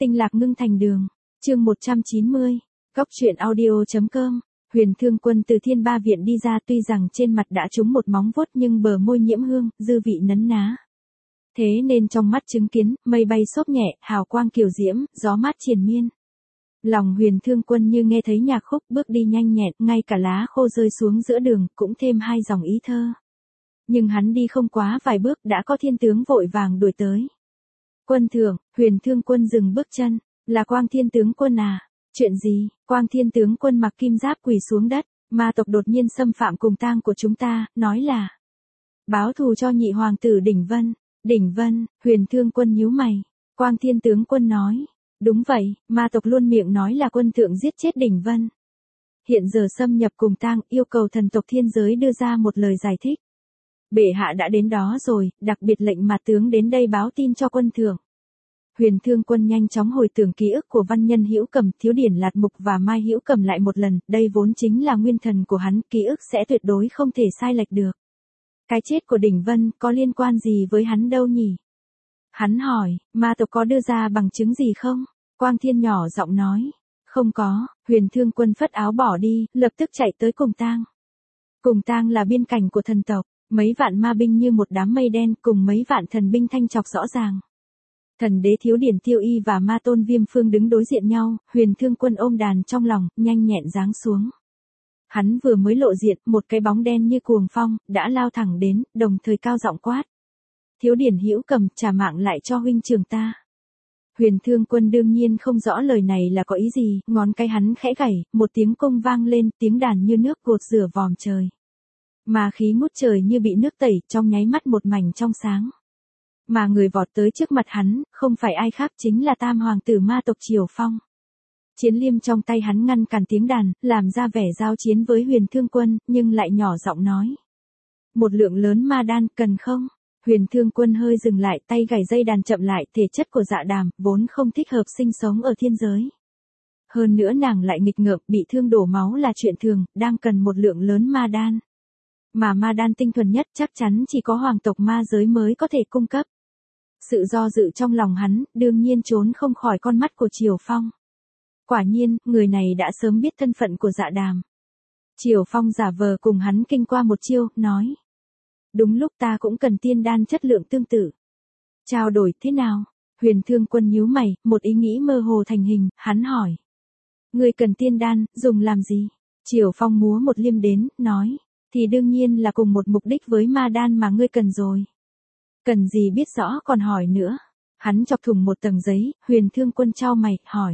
Tinh lạc ngưng thành đường. Chương 190. Góc truyện audio.com. Huyền Thương Quân từ Thiên Ba viện đi ra, tuy rằng trên mặt đã trúng một móng vuốt nhưng bờ môi nhiễm hương, dư vị nấn ná. Thế nên trong mắt chứng kiến, mây bay xốp nhẹ, hào quang kiều diễm, gió mát triền miên. Lòng Huyền Thương Quân như nghe thấy nhạc khúc, bước đi nhanh nhẹn, ngay cả lá khô rơi xuống giữa đường, cũng thêm hai dòng ý thơ. Nhưng hắn đi không quá vài bước đã có thiên tướng vội vàng đuổi tới. Quân thượng, Huyền Thương Quân dừng bước chân, là Quang Thiên tướng quân à? Chuyện gì? Quang Thiên tướng quân mặc kim giáp quỳ xuống đất, ma tộc đột nhiên xâm phạm cùng tang của chúng ta, nói là báo thù cho nhị hoàng tử Đỉnh Vân. Đỉnh Vân, Huyền Thương Quân nhíu mày. Quang Thiên tướng quân nói, đúng vậy, ma tộc luôn miệng nói là quân thượng giết chết Đỉnh Vân. Hiện giờ xâm nhập cùng tang, yêu cầu thần tộc thiên giới đưa ra một lời giải thích. Bệ hạ đã đến đó rồi, đặc biệt lệnh mặt tướng đến đây báo tin cho quân thượng. Huyền Thương Quân nhanh chóng hồi tưởng ký ức của văn nhân Hữu Cầm, Thiếu Điển Lạt Mục và Mai Hữu Cầm lại một lần, đây vốn chính là nguyên thần của hắn, ký ức sẽ tuyệt đối không thể sai lệch được. Cái chết của Đỉnh Vân có liên quan gì với hắn đâu nhỉ? Hắn hỏi, ma tộc có đưa ra bằng chứng gì không? Quang Thiên nhỏ giọng nói, không có. Huyền Thương Quân phất áo bỏ đi, lập tức chạy tới Cùng Tang. Cùng Tang là biên cảnh của thần tộc, mấy vạn ma binh như một đám mây đen cùng mấy vạn thần binh thanh trọc rõ ràng. Thần đế Thiếu Điển Tiêu Y và ma tôn Viêm Phương đứng đối diện nhau, Huyền Thương Quân ôm đàn trong lòng, nhanh nhẹn giáng xuống. Hắn vừa mới lộ diện, một cái bóng đen như cuồng phong, đã lao thẳng đến, đồng thời cao giọng quát. Thiếu Điển Hữu Cầm, trả mạng lại cho huynh trường ta. Huyền Thương Quân đương nhiên không rõ lời này là có ý gì, ngón cái hắn khẽ gảy, một tiếng cung vang lên, tiếng đàn như nước gột rửa vòm trời. Mà khí ngút trời như bị nước tẩy, trong nháy mắt một mảnh trong sáng. Mà người vọt tới trước mặt hắn, không phải ai khác chính là tam hoàng tử ma tộc Triều Phong. Chiến liêm trong tay hắn ngăn cản tiếng đàn, làm ra vẻ giao chiến với Huyền Thương Quân, nhưng lại nhỏ giọng nói. Một lượng lớn ma đan, cần không? Huyền Thương Quân hơi dừng lại, tay gảy dây đàn chậm lại, thể chất của Dạ Đàm, vốn không thích hợp sinh sống ở thiên giới. Hơn nữa nàng lại nghịch ngợm, bị thương đổ máu là chuyện thường, đang cần một lượng lớn ma đan. Mà ma đan tinh thuần nhất chắc chắn chỉ có hoàng tộc ma giới mới có thể cung cấp. Sự do dự trong lòng hắn, đương nhiên trốn không khỏi con mắt của Triều Phong. Quả nhiên, người này đã sớm biết thân phận của Dạ Đàm. Triều Phong giả vờ cùng hắn kinh qua một chiêu, nói. Đúng lúc ta cũng cần tiên đan chất lượng tương tự. Trao đổi thế nào? Huyền Thương Quân nhíu mày, một ý nghĩ mơ hồ thành hình, hắn hỏi. Ngươi cần tiên đan, dùng làm gì? Triều Phong múa một liêm đến, nói. Thì đương nhiên là cùng một mục đích với ma đan mà ngươi cần rồi. Cần gì biết rõ còn hỏi nữa. Hắn chọc thủng một tầng giấy, Huyền Thương Quân chau mày, hỏi.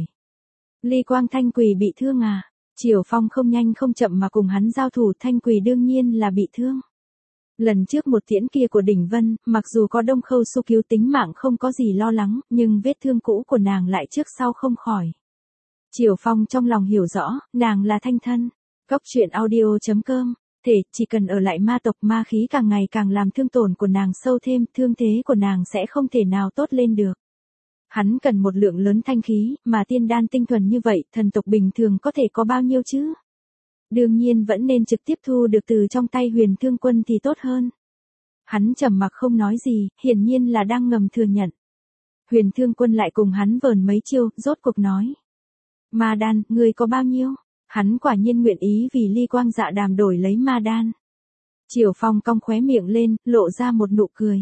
Ly Quang Thanh Quỳ bị thương à? Triều Phong không nhanh không chậm mà cùng hắn giao thủ, Thanh Quỳ đương nhiên là bị thương. Lần trước một tiễn kia của Đỉnh Vân, mặc dù có Đông Khâu Su cứu tính mạng không có gì lo lắng, nhưng vết thương cũ của nàng lại trước sau không khỏi. Triều Phong trong lòng hiểu rõ, nàng là thanh thân. Góc truyện audio.com. Chỉ cần ở lại ma tộc, ma khí càng ngày càng làm thương tổn của nàng sâu thêm, thương thế của nàng sẽ không thể nào tốt lên được. Hắn cần một lượng lớn thanh khí, mà tiên đan tinh thuần như vậy, thần tộc bình thường có thể có bao nhiêu chứ? Đương nhiên vẫn nên trực tiếp thu được từ trong tay Huyền Thương Quân thì tốt hơn. Hắn trầm mặc không nói gì, hiển nhiên là đang ngầm thừa nhận. Huyền Thương Quân lại cùng hắn vờn mấy chiêu, rốt cuộc nói. Ma đan, ngươi có bao nhiêu? Hắn quả nhiên nguyện ý vì Ly Quang Dạ Đàm đổi lấy ma đan. Triều Phong cong khóe miệng lên, lộ ra một nụ cười.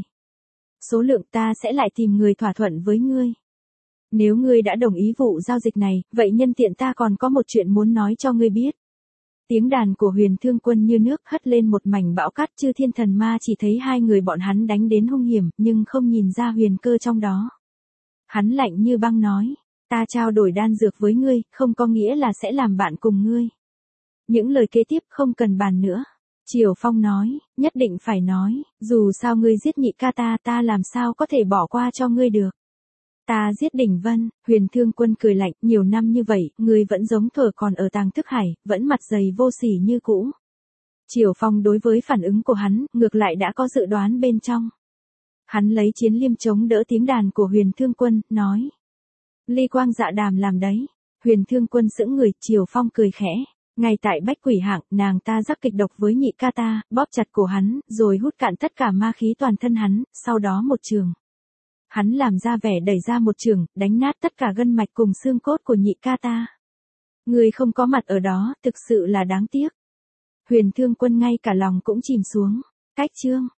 Số lượng ta sẽ lại tìm người thỏa thuận với ngươi. Nếu ngươi đã đồng ý vụ giao dịch này, vậy nhân tiện ta còn có một chuyện muốn nói cho ngươi biết. Tiếng đàn của Huyền Thương Quân như nước hất lên một mảnh bão cát, chư thiên thần ma chỉ thấy hai người bọn hắn đánh đến hung hiểm, nhưng không nhìn ra huyền cơ trong đó. Hắn lạnh như băng nói. Ta trao đổi đan dược với ngươi, không có nghĩa là sẽ làm bạn cùng ngươi. Những lời kế tiếp không cần bàn nữa. Triều Phong nói, nhất định phải nói, dù sao ngươi giết nhị ca ta làm sao có thể bỏ qua cho ngươi được. Ta giết Đỉnh Vân. Huyền Thương Quân cười lạnh, nhiều năm như vậy, ngươi vẫn giống thuở còn ở Tàng Thức Hải, vẫn mặt dày vô sỉ như cũ. Triều Phong đối với phản ứng của hắn, ngược lại đã có dự đoán bên trong. Hắn lấy chiến liêm chống đỡ tiếng đàn của Huyền Thương Quân, nói. Ly Quang Dạ Đàm làm đấy. Huyền Thương Quân sững người, Triều Phong cười khẽ. Ngay tại Bách Quỷ Hạng, nàng ta rắc kịch độc với nhị ca ta, bóp chặt cổ hắn, rồi hút cạn tất cả ma khí toàn thân hắn, sau đó một trường. hắn làm ra vẻ đẩy ra một trường, đánh nát tất cả gân mạch cùng xương cốt của nhị ca ta. Người không có mặt ở đó, thực sự là đáng tiếc. Huyền Thương Quân ngay cả lòng cũng chìm xuống. Cách chương